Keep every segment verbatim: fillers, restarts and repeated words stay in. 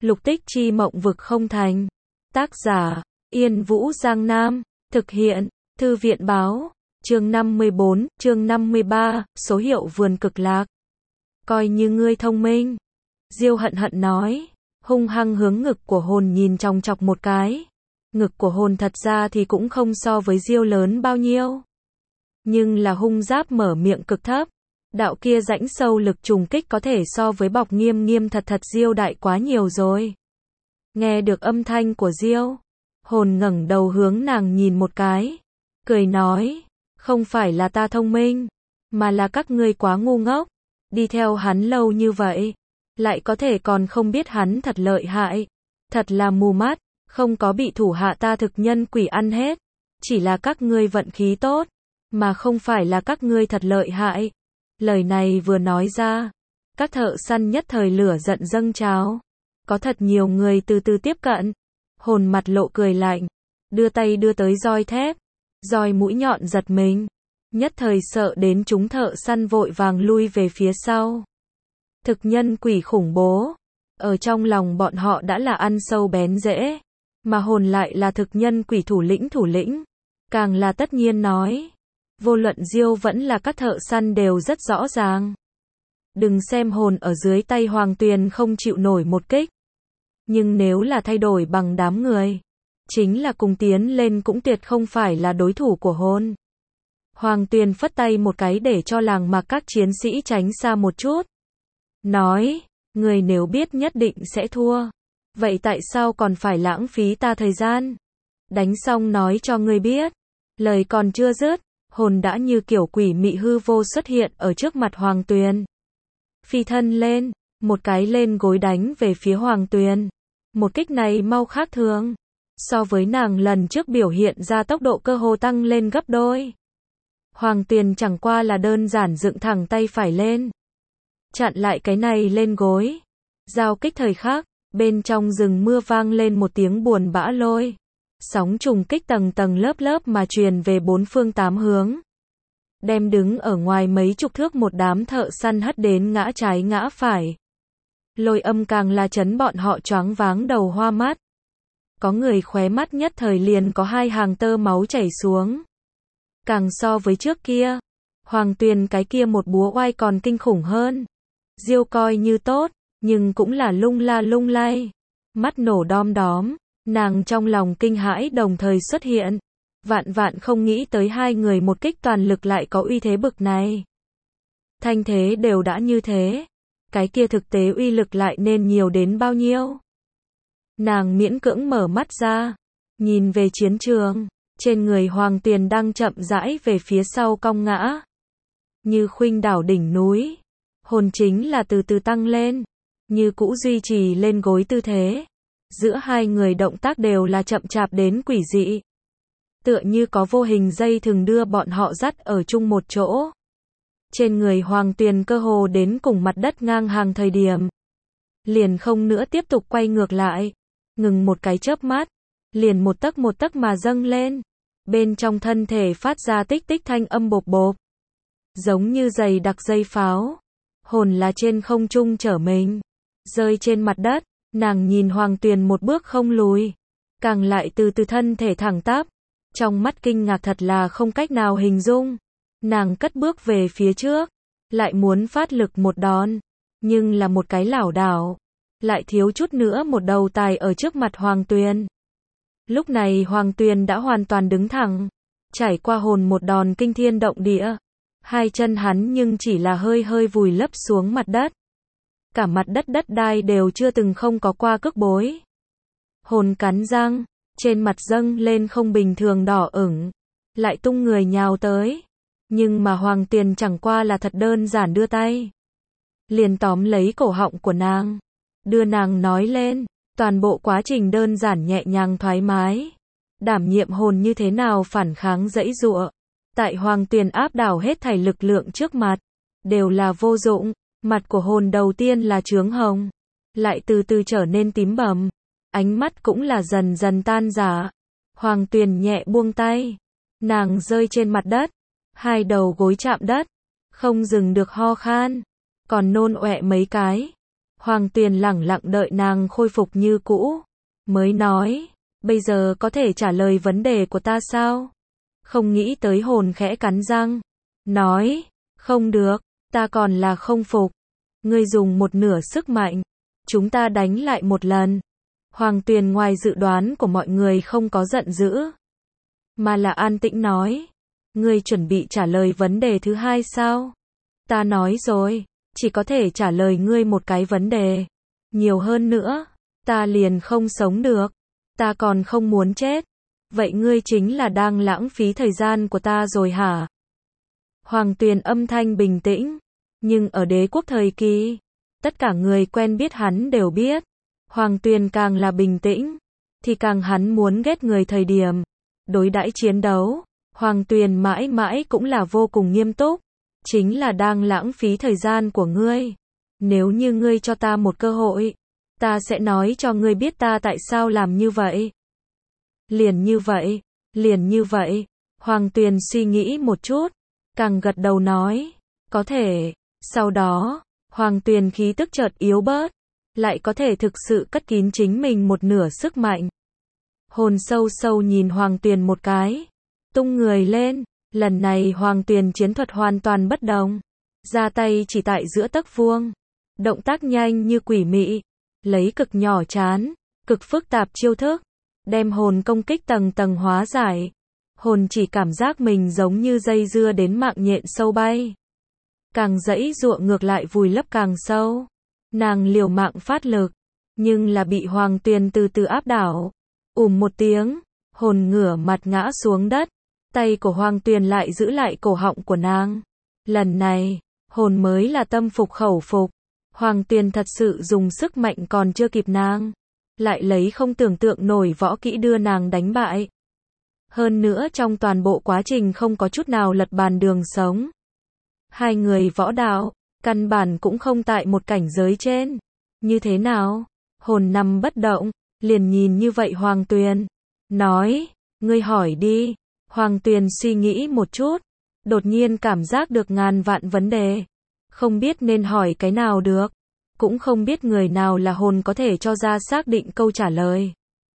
Lục tích chi mộng vực không thành. Tác giả, Yên Vũ Giang Nam. Thực hiện, Thư viện Báo. Chương năm mươi bốn, chương năm mươi ba, số hiệu vườn cực lạc. Coi như ngươi thông minh. Diêu hận hận nói, hung hăng hướng ngực của hồn nhìn chòng chọc một cái. Ngực của hồn thật ra thì cũng không so với Diêu lớn bao nhiêu. Nhưng là hung giáp mở miệng cực thấp. Đạo kia rãnh sâu lực trùng kích có thể so với bọc nghiêm nghiêm thật thật Diêu đại quá nhiều rồi. Nghe được âm thanh của Diêu, hồn ngẩng đầu hướng nàng nhìn một cái. Cười nói, không phải là ta thông minh, mà là các ngươi quá ngu ngốc. Đi theo hắn lâu như vậy, lại có thể còn không biết hắn thật lợi hại. Thật là mù mắt, không có bị thủ hạ ta thực nhân quỷ ăn hết. Chỉ là các ngươi vận khí tốt, mà không phải là các ngươi thật lợi hại. Lời này vừa nói ra, các thợ săn nhất thời lửa giận dâng trào. Có thật nhiều người từ từ tiếp cận. Hồn mặt lộ cười lạnh, đưa tay đưa tới roi thép. Roi mũi nhọn giật mình, nhất thời sợ đến chúng thợ săn vội vàng lui về phía sau. Thực nhân quỷ khủng bố, ở trong lòng bọn họ đã là ăn sâu bén rễ, mà hồn lại là thực nhân quỷ thủ lĩnh thủ lĩnh, càng là tất nhiên nói. Vô luận Diêu vẫn là các thợ săn đều rất rõ ràng. Đừng xem hồn ở dưới tay Hoàng Tuyền không chịu nổi một kích, nhưng nếu là thay đổi bằng đám người, chính là cùng tiến lên cũng tuyệt không phải là đối thủ của hồn. Hoàng Tuyền phất tay một cái để cho làng mà các chiến sĩ tránh xa một chút. Nói, người nếu biết nhất định sẽ thua, vậy tại sao còn phải lãng phí ta thời gian? Đánh xong nói cho ngươi biết. Lời còn chưa dứt, hồn đã như kiểu quỷ mị hư vô xuất hiện ở trước mặt Hoàng Tuyền. Phi thân lên, một cái lên gối đánh về phía Hoàng Tuyền. Một kích này mau khác thường. So với nàng lần trước biểu hiện ra tốc độ cơ hồ tăng lên gấp đôi. Hoàng Tuyền chẳng qua là đơn giản dựng thẳng tay phải lên, chặn lại cái này lên gối. Giao kích thời khắc, bên trong rừng mưa vang lên một tiếng buồn bã lôi. Sóng trùng kích tầng tầng lớp lớp mà truyền về bốn phương tám hướng. Đem đứng ở ngoài mấy chục thước một đám thợ săn hất đến ngã trái ngã phải. Lôi âm càng là chấn bọn họ choáng váng đầu hoa mắt. Có người khóe mắt nhất thời liền có hai hàng tơ máu chảy xuống. Càng so với trước kia, Hoàng Tuyền cái kia một búa oai còn kinh khủng hơn. Diêu coi như tốt, nhưng cũng là lung la lung lay. Mắt nổ đom đóm, nàng trong lòng kinh hãi đồng thời xuất hiện. Vạn vạn không nghĩ tới hai người một kích toàn lực lại có uy thế bực này. Thanh thế đều đã như thế, cái kia thực tế uy lực lại nên nhiều đến bao nhiêu. Nàng miễn cưỡng mở mắt ra, nhìn về chiến trường, trên người Hoàng Tuyền đang chậm rãi về phía sau cong ngã. Như khuynh đảo đỉnh núi, hồn chính là từ từ tăng lên, như cũ duy trì lên gối tư thế. Giữa hai người động tác đều là chậm chạp đến quỷ dị. Tựa như có vô hình dây thừng đưa bọn họ dắt ở chung một chỗ. Trên người Hoàng Tuyền cơ hồ đến cùng mặt đất ngang hàng thời điểm, liền không nữa tiếp tục quay ngược lại. Ngừng một cái chớp mắt, liền một tấc một tấc mà dâng lên. Bên trong thân thể phát ra tích tích thanh âm bộp bộp, giống như giày đặc dây pháo. Hồn là trên không trung trở mình, rơi trên mặt đất. Nàng nhìn Hoàng Tuyền một bước không lùi, càng lại từ từ thân thể thẳng tắp. Trong mắt kinh ngạc thật là không cách nào hình dung. Nàng cất bước về phía trước, lại muốn phát lực một đòn, nhưng là một cái lảo đảo, lại thiếu chút nữa một đầu tài ở trước mặt Hoàng Tuyền. Lúc này Hoàng Tuyền đã hoàn toàn đứng thẳng, trải qua hồn một đòn kinh thiên động địa. Hai chân hắn nhưng chỉ là hơi hơi vùi lấp xuống mặt đất. Cả mặt đất đất đai đều chưa từng không có qua cước bối. Hồn cắn răng, trên mặt dâng lên không bình thường đỏ ửng, lại tung người nhào tới. Nhưng mà Hoàng Tuyền chẳng qua là thật đơn giản đưa tay, liền tóm lấy cổ họng của nàng, đưa nàng nói lên. Toàn bộ quá trình đơn giản nhẹ nhàng thoải mái. Đảm nhiệm hồn như thế nào phản kháng giãy giụa. Tại Hoàng Tuyền áp đảo hết thảy lực lượng trước mặt, đều là vô dụng. Mặt của hồn đầu tiên là chướng hồng, lại từ từ trở nên tím bầm. Ánh mắt cũng là dần dần tan rã. Hoàng Tuyền nhẹ buông tay, nàng rơi trên mặt đất, hai đầu gối chạm đất, không dừng được ho khan, còn nôn ọe mấy cái. Hoàng Tuyền lẳng lặng đợi nàng khôi phục như cũ, mới nói, bây giờ có thể trả lời vấn đề của ta sao? Không nghĩ tới hồn khẽ cắn răng, nói, không được, ta còn là không phục. Ngươi dùng một nửa sức mạnh, chúng ta đánh lại một lần. Hoàng Tuyền ngoài dự đoán của mọi người không có giận dữ, mà là an tĩnh nói, ngươi chuẩn bị trả lời vấn đề thứ hai sao? Ta nói rồi, chỉ có thể trả lời ngươi một cái vấn đề. Nhiều hơn nữa, ta liền không sống được. Ta còn không muốn chết. Vậy ngươi chính là đang lãng phí thời gian của ta rồi hả? Hoàng Tuyền âm thanh bình tĩnh, nhưng ở đế quốc thời kỳ, tất cả người quen biết hắn đều biết, Hoàng Tuyền càng là bình tĩnh, thì càng hắn muốn ghét người thời điểm. Đối đãi chiến đấu, Hoàng Tuyền mãi mãi cũng là vô cùng nghiêm túc, chính là đang lãng phí thời gian của ngươi. Nếu như ngươi cho ta một cơ hội, ta sẽ nói cho ngươi biết ta tại sao làm như vậy. Liền như vậy, liền như vậy, Hoàng Tuyền suy nghĩ một chút, càng gật đầu nói, có thể. Sau đó, Hoàng Tuyền khí tức chợt yếu bớt, lại có thể thực sự cất kín chính mình một nửa sức mạnh. Hồn sâu sâu nhìn Hoàng Tuyền một cái, tung người lên, lần này Hoàng Tuyền chiến thuật hoàn toàn bất đồng, ra tay chỉ tại giữa tấc vuông, động tác nhanh như quỷ mị, lấy cực nhỏ chán, cực phức tạp chiêu thức, đem hồn công kích tầng tầng hóa giải. Hồn chỉ cảm giác mình giống như dây dưa đến mạng nhện sâu bay. Càng dãy giụa ngược lại vùi lấp càng sâu. Nàng liều mạng phát lực, nhưng là bị Hoàng Tuyền từ từ áp đảo. Ùm một tiếng, hồn ngửa mặt ngã xuống đất. Tay của Hoàng Tuyền lại giữ lại cổ họng của nàng. Lần này, hồn mới là tâm phục khẩu phục. Hoàng Tuyền thật sự dùng sức mạnh còn chưa kịp nàng, lại lấy không tưởng tượng nổi võ kỹ đưa nàng đánh bại. Hơn nữa trong toàn bộ quá trình không có chút nào lật bàn đường sống. Hai người võ đạo, căn bản cũng không tại một cảnh giới trên. Như thế nào? Hồn nằm bất động, liền nhìn như vậy Hoàng Tuyền. Nói, ngươi hỏi đi. Hoàng Tuyền suy nghĩ một chút, đột nhiên cảm giác được ngàn vạn vấn đề. Không biết nên hỏi cái nào được. Cũng không biết người nào là hồn có thể cho ra xác định câu trả lời.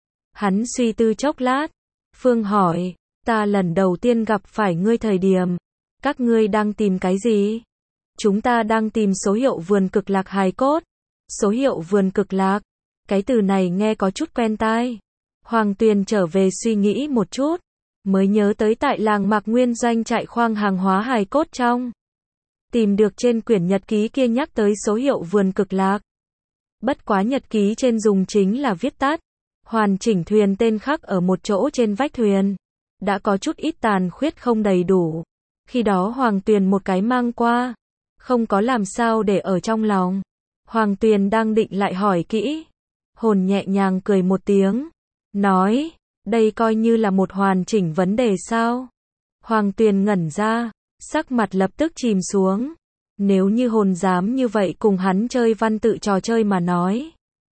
Hắn suy tư chốc lát. Phương hỏi, ta lần đầu tiên gặp phải ngươi thời điểm, các ngươi đang tìm cái gì? Chúng ta đang tìm số hiệu vườn cực lạc hài cốt. Số hiệu vườn cực lạc, cái từ này nghe có chút quen tai. Hoàng Tuyền trở về suy nghĩ một chút, mới nhớ tới tại làng Mạc Nguyên doanh trại khoang hàng hóa hài cốt trong. Tìm được trên quyển nhật ký kia nhắc tới số hiệu vườn cực lạc. Bất quá nhật ký trên dùng chính là viết tắt. Hoàn chỉnh thuyền tên khắc ở một chỗ trên vách thuyền. Đã có chút ít tàn khuyết không đầy đủ. Khi đó Hoàng Tuyền một cái mang qua. Không có làm sao để ở trong lòng. Hoàng Tuyền đang định lại hỏi kỹ. Hồn nhẹ nhàng cười một tiếng. Nói, đây coi như là một hoàn chỉnh vấn đề sao? Hoàng Tuyền ngẩn ra. Sắc mặt lập tức chìm xuống. Nếu như hồn dám như vậy cùng hắn chơi văn tự trò chơi mà nói,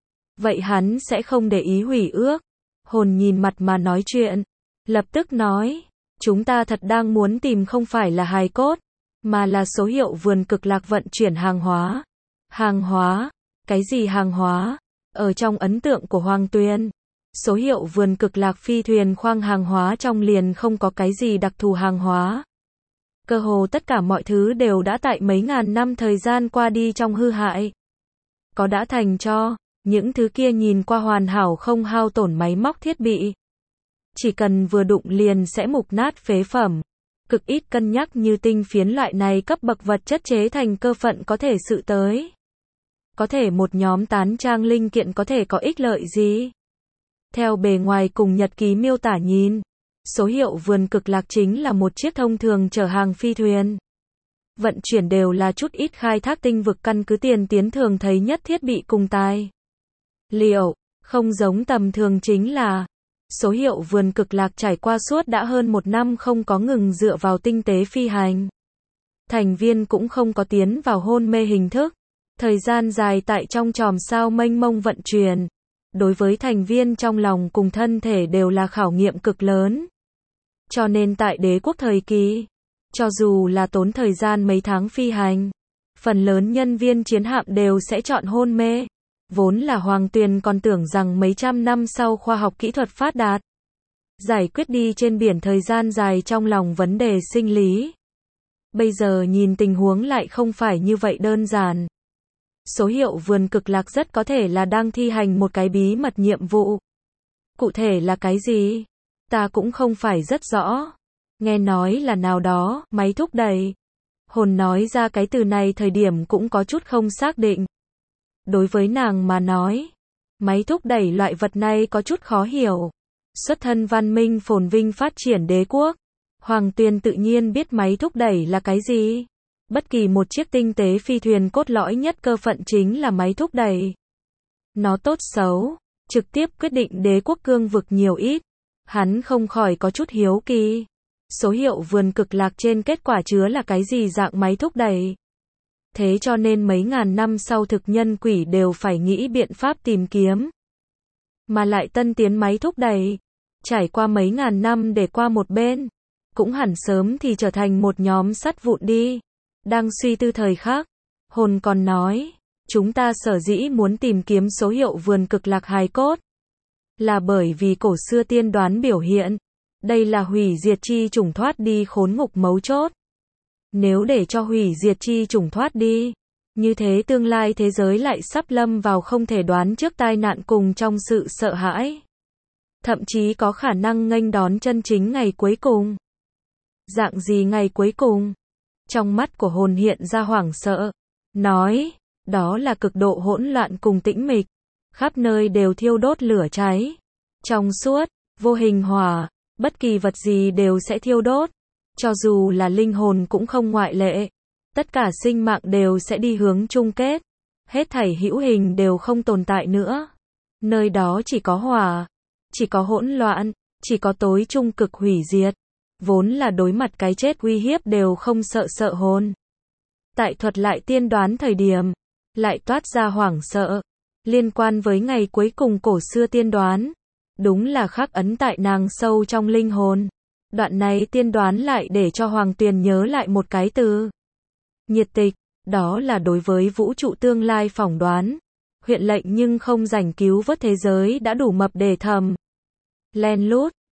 vậy hắn sẽ không để ý hủy ước. Hồn nhìn mặt mà nói chuyện, lập tức nói, chúng ta thật đang muốn tìm không phải là hài cốt, mà là số hiệu vườn cực lạc vận chuyển hàng hóa. Hàng hóa? Cái gì hàng hóa? Ở trong ấn tượng của Hoàng Tuyền, số hiệu vườn cực lạc phi thuyền khoang hàng hóa trong liền không có cái gì đặc thù hàng hóa. Cơ hồ tất cả mọi thứ đều đã tại mấy ngàn năm thời gian qua đi trong hư hại. Có đã thành cho, những thứ kia nhìn qua hoàn hảo không hao tổn máy móc thiết bị. Chỉ cần vừa đụng liền sẽ mục nát phế phẩm. Cực ít cân nhắc như tinh phiến loại này cấp bậc vật chất chế thành cơ phận có thể sự tới. Có thể một nhóm tán trang linh kiện có thể có ích lợi gì? Theo bề ngoài cùng nhật ký miêu tả nhìn, số hiệu vườn cực lạc chính là một chiếc thông thường chở hàng phi thuyền. Vận chuyển đều là chút ít khai thác tinh vực căn cứ tiền tiến thường thấy nhất thiết bị cùng tài liệu, không giống tầm thường chính là số hiệu vườn cực lạc trải qua suốt đã hơn một năm không có ngừng dựa vào tinh tế phi hành. Thành viên cũng không có tiến vào hôn mê hình thức. Thời gian dài tại trong chòm sao mênh mông vận chuyển. Đối với thành viên trong lòng cùng thân thể đều là khảo nghiệm cực lớn. Cho nên tại đế quốc thời kỳ, cho dù là tốn thời gian mấy tháng phi hành, phần lớn nhân viên chiến hạm đều sẽ chọn hôn mê. Vốn là Hoàng Tuyền còn tưởng rằng mấy trăm năm sau khoa học kỹ thuật phát đạt, giải quyết đi trên biển thời gian dài trong lòng vấn đề sinh lý. Bây giờ nhìn tình huống lại không phải như vậy đơn giản. Số hiệu vườn cực lạc rất có thể là đang thi hành một cái bí mật nhiệm vụ. Cụ thể là cái gì? Ta cũng không phải rất rõ. Nghe nói là nào đó, máy thúc đẩy. Hồn nói ra cái từ này thời điểm cũng có chút không xác định. Đối với nàng mà nói, máy thúc đẩy loại vật này có chút khó hiểu. Xuất thân văn minh phồn vinh phát triển đế quốc, Hoàng Tuyền tự nhiên biết máy thúc đẩy là cái gì. Bất kỳ một chiếc tinh tế phi thuyền cốt lõi nhất cơ phận chính là máy thúc đẩy. Nó tốt xấu, trực tiếp quyết định đế quốc cương vực nhiều ít. Hắn không khỏi có chút hiếu kỳ. Số hiệu vườn cực lạc trên kết quả chứa là cái gì dạng máy thúc đẩy. Thế cho nên mấy ngàn năm sau thực nhân quỷ đều phải nghĩ biện pháp tìm kiếm. Mà lại tân tiến máy thúc đẩy, trải qua mấy ngàn năm để qua một bên, cũng hẳn sớm thì trở thành một nhóm sắt vụn đi. Đang suy tư thời khắc, hồn còn nói, chúng ta sở dĩ muốn tìm kiếm số hiệu vườn cực lạc hài cốt, là bởi vì cổ xưa tiên đoán biểu hiện, đây là hủy diệt chi chủng thoát đi khốn ngục mấu chốt. Nếu để cho hủy diệt chi chủng thoát đi, như thế tương lai thế giới lại sắp lâm vào không thể đoán trước tai nạn cùng trong sự sợ hãi. Thậm chí có khả năng nghênh đón chân chính ngày cuối cùng. Dạng gì ngày cuối cùng? Trong mắt của hồn hiện ra hoảng sợ. Nói, đó là cực độ hỗn loạn cùng tĩnh mịch. Khắp nơi đều thiêu đốt lửa cháy. Trong suốt, vô hình hỏa, bất kỳ vật gì đều sẽ thiêu đốt. Cho dù là linh hồn cũng không ngoại lệ. Tất cả sinh mạng đều sẽ đi hướng chung kết. Hết thảy hữu hình đều không tồn tại nữa. Nơi đó chỉ có hỏa, chỉ có hỗn loạn, chỉ có tối trung cực hủy diệt. Vốn là đối mặt cái chết uy hiếp đều không sợ sợ hồn. Tại thuật lại tiên đoán thời điểm, lại toát ra hoảng sợ. Liên quan với ngày cuối cùng cổ xưa tiên đoán. Đúng là khắc ấn tại nàng sâu trong linh hồn. Đoạn này tiên đoán lại để cho Hoàng Tuyền nhớ lại một cái từ. Nhiệt tịch, đó là đối với vũ trụ tương lai phỏng đoán. Huyện lệnh nhưng không rảnh cứu vớt thế giới đã đủ mập để thầm. Len lút,